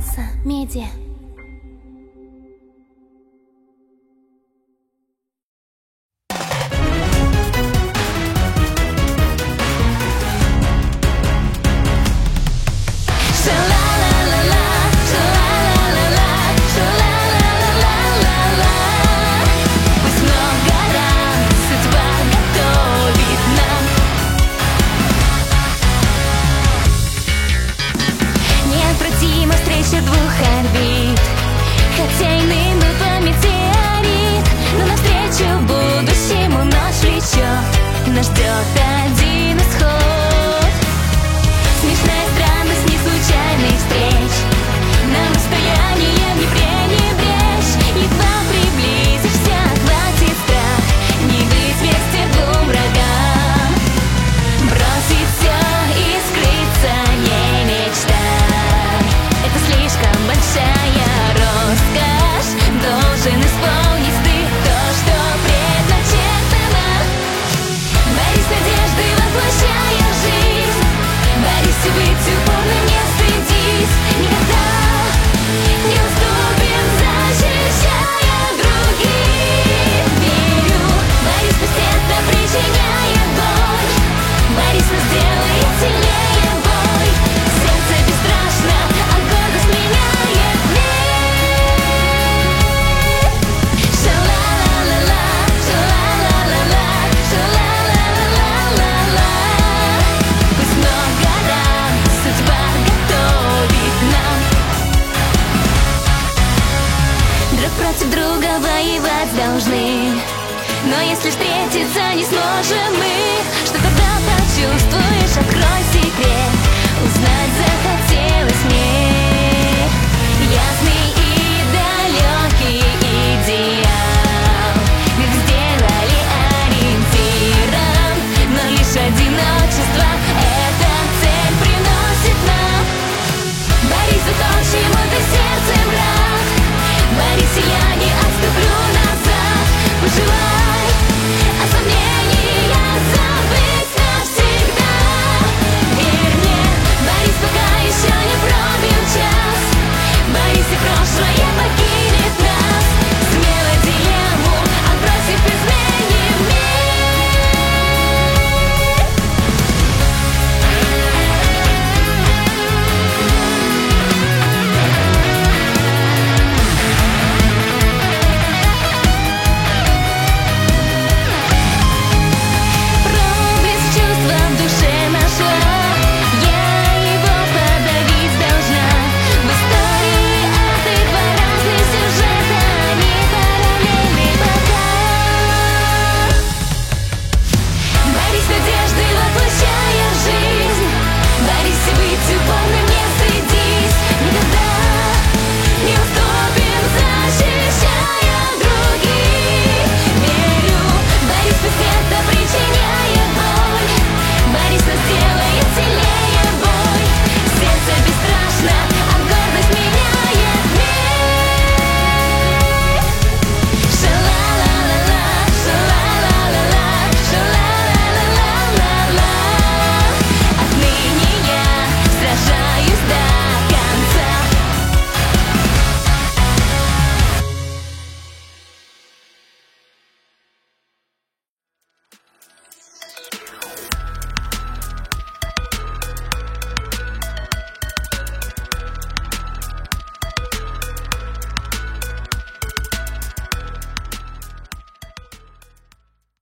Альянса Медиа. Встреча двух орбит, хотя иным был по метеорит, но навстречу будущему ночь влечет, нас ждет один исход. Смешная странность неслучайных встреч, нам расстоянием не пренебречь. Едва приблизишься, хватит страх, не быть вместе двум врагам. Бросить все и скрыться не мечтай, это слишком большая роскошь. Должен исполнить ты то, что предначертано. Борись надеждой, воплощая в жизнь. Борись и быть упорным, не стыдись. Никогда не уступим, защищая других. Верю, борись пусть это причиняет боль. Борись, но сделай сильнее бой. Сердце бесстрашно, а гордость меняет мир. Ша-ла-ла-ла-ла, ша-ла-ла-ла-ла, ша-ла-ла-ла-ла-ла. Пусть много ран судьба готовит нам. Друг против друга воевать должны, но если встретиться не сможем мы, что тогда почувствуешь? Открой секрет, узнать захотел.